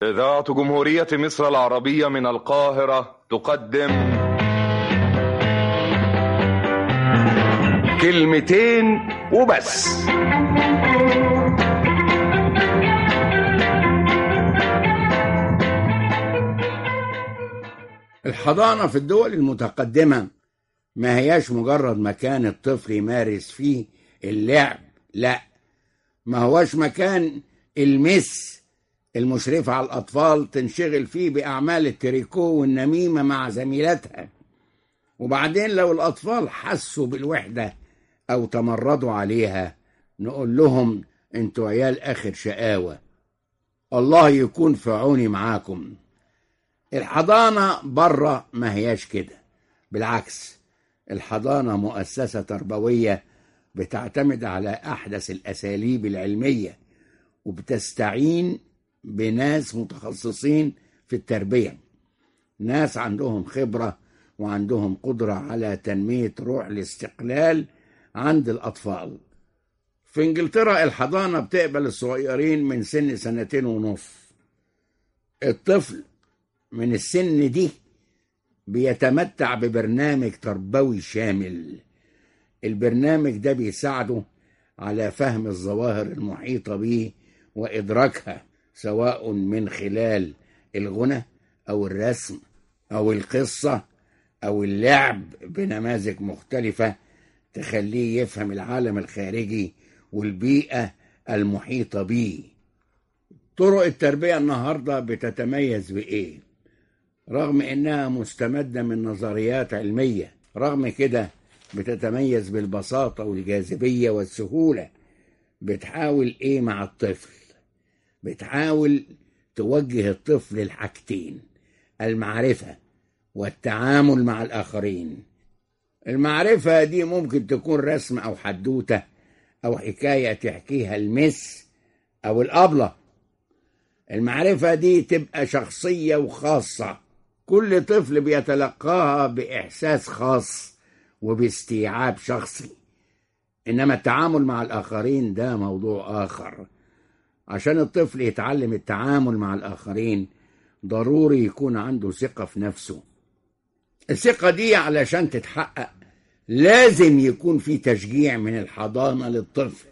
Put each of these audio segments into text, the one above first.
إذاعة جمهورية مصر العربية من القاهرة تقدم كلمتين وبس. الحضانة في الدول المتقدمة ما هياش مجرد مكان الطفل يمارس فيه اللعب، لا، ما هواش مكان المس المشرفة على الأطفال تنشغل فيه بأعمال التريكو والنميمة مع زميلاتها. وبعدين لو الأطفال حسوا بالوحدة أو تمردوا عليها نقول لهم انتوا عيال آخر شقاوة، الله يكون في عوني معاكم. الحضانة بره ما هياش كده، بالعكس، الحضانة مؤسسة تربوية بتعتمد على أحدث الأساليب العلمية وبتستعين بناس متخصصين في التربية، ناس عندهم خبرة وعندهم قدرة على تنمية روح الاستقلال عند الأطفال. في إنجلترا الحضانة بتقبل الصغيرين من سن 2.5 سنين. الطفل من السن دي بيتمتع ببرنامج تربوي شامل. البرنامج ده بيساعده على فهم الظواهر المحيطة به وإدراكها، سواء من خلال الغنى أو الرسم أو القصة أو اللعب بنماذج مختلفة تخليه يفهم العالم الخارجي والبيئة المحيطة به. طرق التربية النهاردة بتتميز بإيه؟ رغم إنها مستمدة من نظريات علمية، رغم كده بتتميز بالبساطة والجاذبية والسهولة. بتحاول إيه مع الطفل؟ بتحاول توجه الطفل الحاجتين: المعرفة والتعامل مع الآخرين. المعرفة دي ممكن تكون رسم أو حدوتة أو حكاية تحكيها المس أو الأبلة. المعرفة دي تبقى شخصية وخاصة، كل طفل بيتلقاها بإحساس خاص وباستيعاب شخصي. إنما التعامل مع الآخرين ده موضوع آخر. عشان الطفل يتعلم التعامل مع الآخرين ضروري يكون عنده ثقة في نفسه. الثقة دي علشان تتحقق لازم يكون في تشجيع من الحضانة للطفل،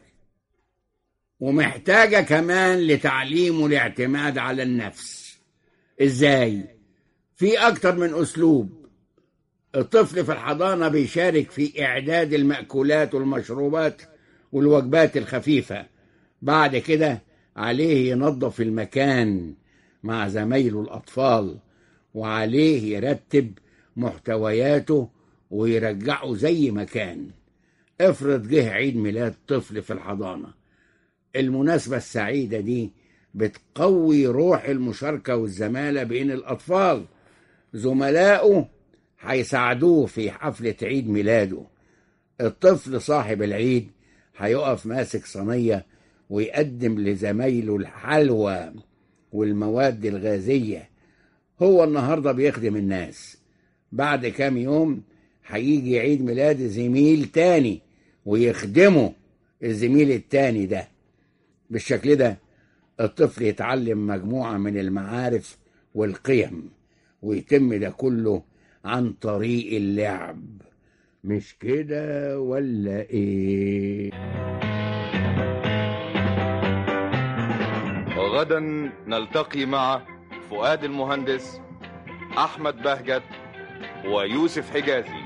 ومحتاجة كمان لتعليمه الاعتماد على النفس. إزاي؟ في أكتر من أسلوب. الطفل في الحضانة بيشارك في إعداد المأكولات والمشروبات والوجبات الخفيفة. بعد كده عليه ينظف المكان مع زمايله الأطفال، وعليه يرتب محتوياته ويرجعه زي ما كان. افرض جه عيد ميلاد طفل في الحضانة، المناسبة السعيدة دي بتقوي روح المشاركة والزمالة بين الأطفال. زملائه هيساعدوه في حفلة عيد ميلاده. الطفل صاحب العيد هيقف ماسك صينية ويقدم لزمايله الحلوى والمواد الغازية. هو النهاردة بيخدم الناس، بعد كام يوم هيجي عيد ميلاد زميل تاني ويخدمه الزميل التاني ده. بالشكل ده الطفل يتعلم مجموعة من المعارف والقيم، ويتم ده كله عن طريق اللعب. مش كده ولا ايه؟ وغدا نلتقي مع فؤاد المهندس، أحمد بهجت، ويوسف حجازي.